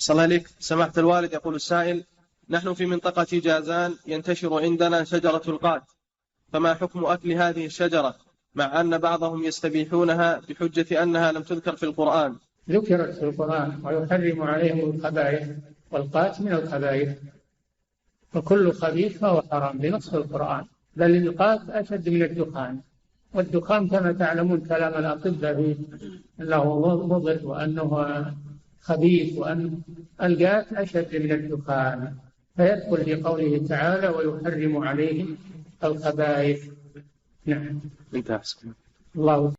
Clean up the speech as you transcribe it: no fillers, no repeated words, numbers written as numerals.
صلى الله عليك سماحة الوالد. يقول السائل: نحن في منطقة جازان ينتشر عندنا شجرة القات، فما حكم أكل هذه الشجرة مع أن بعضهم يستبيحونها بحجة أنها لم تذكر في القرآن؟ ذكرت في القرآن ويحرم عليهم الخبائث، والقات من الخبائث، وكل خبيث فهو حرام بنص القرآن، بل القات أشد من الدخان، والدخان كما تعلمون كلام الأطباء فيه أنه مضر وأنه خبيث، وأن القات أشد من الدخان، فيدخل في قوله تعالى ويحرم عليهم الخبائث. نعم. انتهى. الله